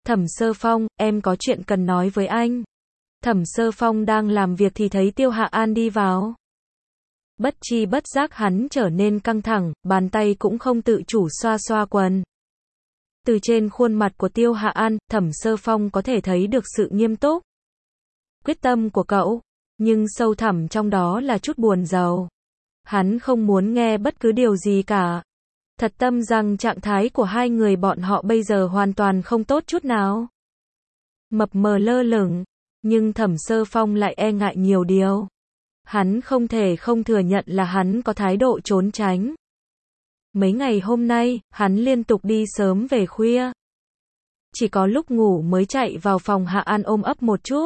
Thẩm Sơ Phong, em có chuyện cần nói với anh. Thẩm Sơ Phong đang làm việc thì thấy Tiêu Hạ An đi vào. Bất chi bất giác hắn trở nên căng thẳng, bàn tay cũng không tự chủ xoa xoa quần. Từ trên khuôn mặt của Tiêu Hạ An, Thẩm Sơ Phong có thể thấy được sự nghiêm túc, quyết tâm của cậu, nhưng sâu thẳm trong đó là chút buồn rầu. Hắn không muốn nghe bất cứ điều gì cả. Thật tâm rằng trạng thái của hai người bọn họ bây giờ hoàn toàn không tốt chút nào. Mập mờ lơ lửng, nhưng Thẩm Sơ Phong lại e ngại nhiều điều. Hắn không thể không thừa nhận là hắn có thái độ trốn tránh. Mấy ngày hôm nay, hắn liên tục đi sớm về khuya. Chỉ có lúc ngủ mới chạy vào phòng Hạ An ôm ấp một chút.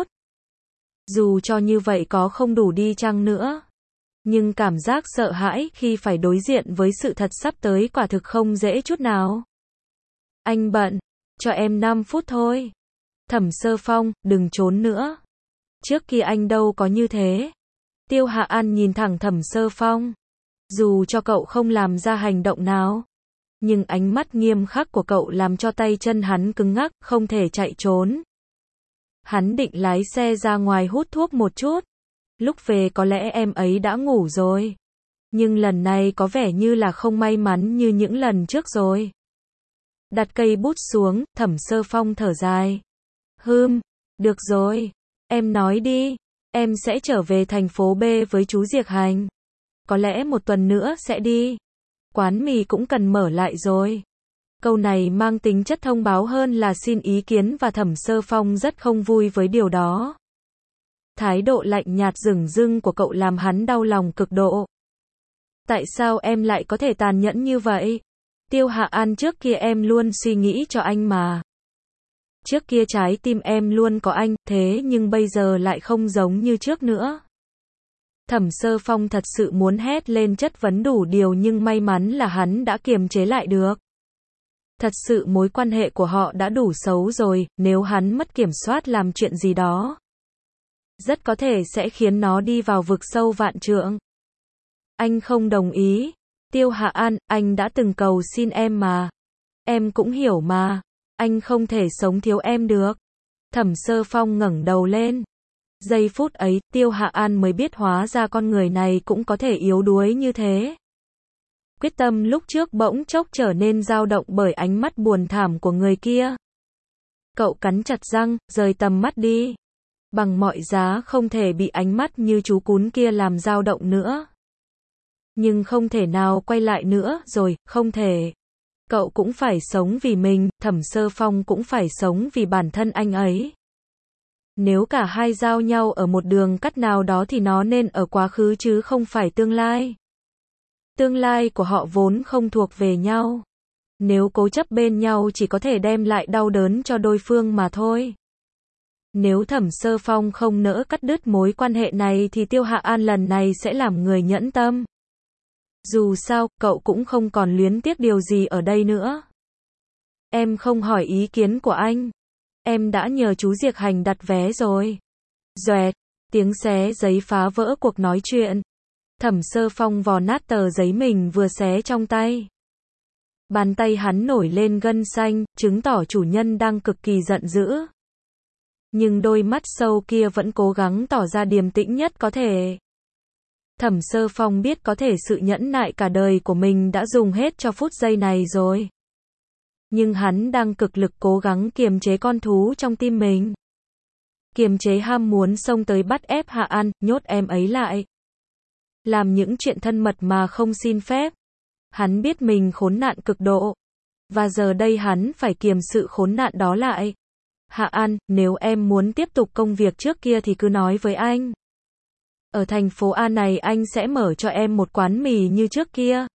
Dù cho như vậy có không đủ đi chăng nữa. Nhưng cảm giác sợ hãi khi phải đối diện với sự thật sắp tới quả thực không dễ chút nào. Anh bận, cho em 5 phút thôi. Thẩm Sơ Phong, đừng trốn nữa. Trước kia anh đâu có như thế. Tiêu Hạ An nhìn thẳng Thẩm Sơ Phong. Dù cho cậu không làm ra hành động nào, nhưng ánh mắt nghiêm khắc của cậu làm cho tay chân hắn cứng ngắc, không thể chạy trốn. Hắn định lái xe ra ngoài hút thuốc một chút. Lúc về có lẽ em ấy đã ngủ rồi. Nhưng lần này có vẻ như là không may mắn như những lần trước rồi. Đặt cây bút xuống, Thẩm Sơ Phong thở dài. Được rồi. Em nói đi. Em sẽ trở về thành phố B với chú Diệc Hành. Có lẽ một tuần nữa sẽ đi. Quán mì cũng cần mở lại rồi. Câu này mang tính chất thông báo hơn là xin ý kiến và Thẩm Sơ Phong rất không vui với điều đó. Thái độ lạnh nhạt dửng dưng của cậu làm hắn đau lòng cực độ. Tại sao em lại có thể tàn nhẫn như vậy? Tiêu Hạ An, trước kia em luôn suy nghĩ cho anh mà. Trước kia trái tim em luôn có anh, thế nhưng bây giờ lại không giống như trước nữa. Thẩm Sơ Phong thật sự muốn hét lên chất vấn đủ điều nhưng may mắn là hắn đã kiềm chế lại được. Thật sự mối quan hệ của họ đã đủ xấu rồi, nếu hắn mất kiểm soát làm chuyện gì đó, rất có thể sẽ khiến nó đi vào vực sâu vạn trượng. Anh không đồng ý. Tiêu Hạ An, anh đã từng cầu xin em mà. Em cũng hiểu mà. Anh không thể sống thiếu em được. Thẩm Sơ Phong ngẩng đầu lên. Giây phút ấy, Tiêu Hạ An mới biết hóa ra con người này cũng có thể yếu đuối như thế. Quyết tâm lúc trước bỗng chốc trở nên dao động bởi ánh mắt buồn thảm của người kia. Cậu cắn chặt răng, rời tầm mắt đi. Bằng mọi giá không thể bị ánh mắt như chú cún kia làm dao động nữa. Nhưng không thể nào quay lại nữa rồi, không thể. Cậu cũng phải sống vì mình, Thẩm Sơ Phong cũng phải sống vì bản thân anh ấy. Nếu cả hai giao nhau ở một đường cắt nào đó thì nó nên ở quá khứ chứ không phải tương lai. Tương lai của họ vốn không thuộc về nhau. Nếu cố chấp bên nhau chỉ có thể đem lại đau đớn cho đối phương mà thôi. Nếu Thẩm Sơ Phong không nỡ cắt đứt mối quan hệ này thì Tiêu Hạ An lần này sẽ làm người nhẫn tâm. Dù sao, cậu cũng không còn luyến tiếc điều gì ở đây nữa. Em không hỏi ý kiến của anh. Em đã nhờ chú Diệc Hành đặt vé rồi. Doẹt, tiếng xé giấy phá vỡ cuộc nói chuyện. Thẩm Sơ Phong vò nát tờ giấy mình vừa xé trong tay. Bàn tay hắn nổi lên gân xanh, chứng tỏ chủ nhân đang cực kỳ giận dữ. Nhưng đôi mắt sâu kia vẫn cố gắng tỏ ra điềm tĩnh nhất có thể. Thẩm Sơ Phong biết có thể sự nhẫn nại cả đời của mình đã dùng hết cho phút giây này rồi. Nhưng hắn đang cực lực cố gắng kiềm chế con thú trong tim mình. Kiềm chế ham muốn xông tới bắt ép Hạ An, nhốt em ấy lại. Làm những chuyện thân mật mà không xin phép. Hắn biết mình khốn nạn cực độ. Và giờ đây hắn phải kiềm sự khốn nạn đó lại. Hạ An, nếu em muốn tiếp tục công việc trước kia thì cứ nói với anh. Ở thành phố A này anh sẽ mở cho em một quán mì như trước kia.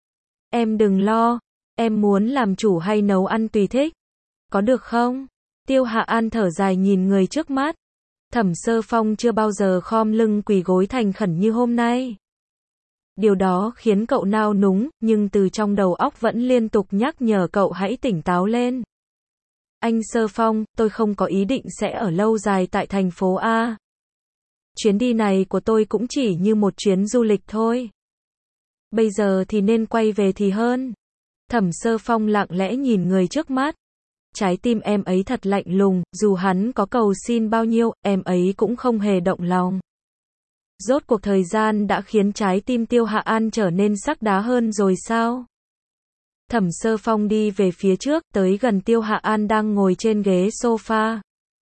Em đừng lo, em muốn làm chủ hay nấu ăn tùy thích. Có được không? Tiêu Hạ An thở dài nhìn người trước mắt. Thẩm Sơ Phong chưa bao giờ khom lưng quỳ gối thành khẩn như hôm nay. Điều đó khiến cậu nao núng, nhưng từ trong đầu óc vẫn liên tục nhắc nhở cậu hãy tỉnh táo lên. Anh Sơ Phong, tôi không có ý định sẽ ở lâu dài tại thành phố A. Chuyến đi này của tôi cũng chỉ như một chuyến du lịch thôi. Bây giờ thì nên quay về thì hơn. Thẩm Sơ Phong lặng lẽ nhìn người trước mắt. Trái tim em ấy thật lạnh lùng, dù hắn có cầu xin bao nhiêu, em ấy cũng không hề động lòng. Rốt cuộc thời gian đã khiến trái tim Tiêu Hạ An trở nên sắc đá hơn rồi sao? Thẩm Sơ Phong đi về phía trước, tới gần Tiêu Hạ An đang ngồi trên ghế sofa.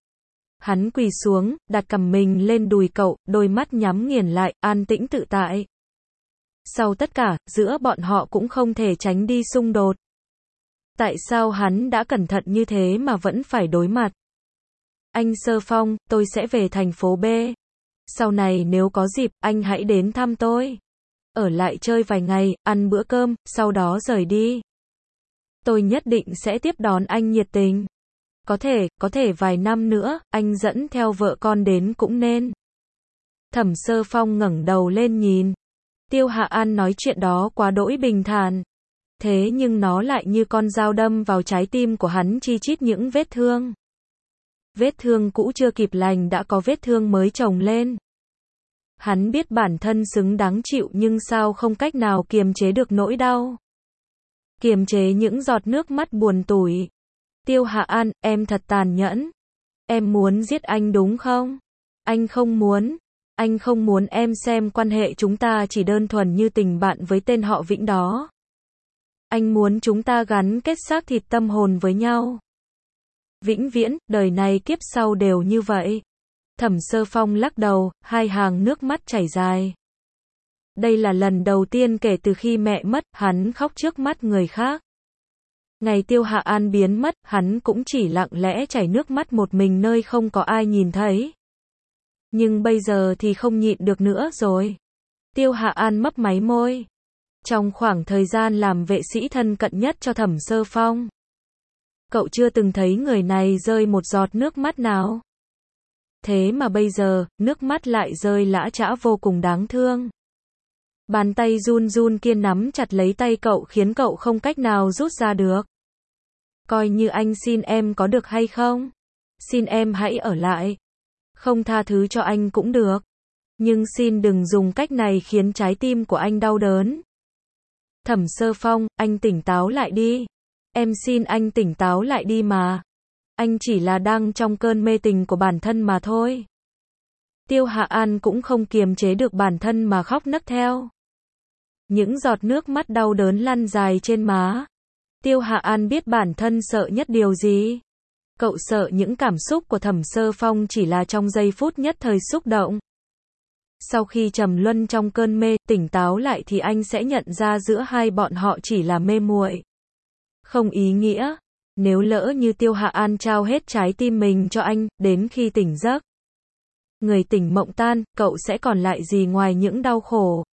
Hắn quỳ xuống, đặt cằm mình lên đùi cậu, đôi mắt nhắm nghiền lại, an tĩnh tự tại. Sau tất cả, giữa bọn họ cũng không thể tránh đi xung đột. Tại sao hắn đã cẩn thận như thế mà vẫn phải đối mặt? Anh Sơ Phong, tôi sẽ về thành phố B. Sau này nếu có dịp, anh hãy đến thăm tôi. Ở lại chơi vài ngày, ăn bữa cơm, sau đó rời đi. Tôi nhất định sẽ tiếp đón anh nhiệt tình. Có thể vài năm nữa, anh dẫn theo vợ con đến cũng nên. Thẩm Sơ Phong ngẩng đầu lên nhìn. Tiêu Hạ An nói chuyện đó quá đỗi bình thản. Thế nhưng nó lại như con dao đâm vào trái tim của hắn chi chít những vết thương. Vết thương cũ chưa kịp lành đã có vết thương mới chồng lên. Hắn biết bản thân xứng đáng chịu nhưng sao không cách nào kiềm chế được nỗi đau. Kiềm chế những giọt nước mắt buồn tủi. Tiêu Hạ An, em thật tàn nhẫn. Em muốn giết anh đúng không? Anh không muốn. Anh không muốn em xem quan hệ chúng ta chỉ đơn thuần như tình bạn với tên họ Vĩnh đó. Anh muốn chúng ta gắn kết xác thịt tâm hồn với nhau. Vĩnh viễn, đời này kiếp sau đều như vậy. Thẩm Sơ Phong lắc đầu, hai hàng nước mắt chảy dài. Đây là lần đầu tiên kể từ khi mẹ mất, hắn khóc trước mắt người khác. Ngày Tiêu Hạ An biến mất, hắn cũng chỉ lặng lẽ chảy nước mắt một mình nơi không có ai nhìn thấy. Nhưng bây giờ thì không nhịn được nữa rồi. Tiêu Hạ An mấp máy môi. Trong khoảng thời gian làm vệ sĩ thân cận nhất cho Thẩm Sơ Phong, cậu chưa từng thấy người này rơi một giọt nước mắt nào. Thế mà bây giờ, nước mắt lại rơi lã chã vô cùng đáng thương. Bàn tay run run kia nắm chặt lấy tay cậu khiến cậu không cách nào rút ra được. Coi như anh xin em có được hay không? Xin em hãy ở lại. Không tha thứ cho anh cũng được. Nhưng xin đừng dùng cách này khiến trái tim của anh đau đớn. Thẩm Sơ Phong, anh tỉnh táo lại đi. Em xin anh tỉnh táo lại đi mà. Anh chỉ là đang trong cơn mê tình của bản thân mà thôi. Tiêu Hạ An cũng không kiềm chế được bản thân mà khóc nấc theo. Những giọt nước mắt đau đớn lăn dài trên má. Tiêu Hạ An biết bản thân sợ nhất điều gì. Cậu sợ những cảm xúc của Thẩm Sơ Phong chỉ là trong giây phút nhất thời xúc động. Sau khi trầm luân trong cơn mê, tỉnh táo lại thì anh sẽ nhận ra giữa hai bọn họ chỉ là mê muội. Không ý nghĩa. Nếu lỡ như Tiêu Hạ An trao hết trái tim mình cho anh, đến khi tỉnh giấc, người tỉnh mộng tan, cậu sẽ còn lại gì ngoài những đau khổ.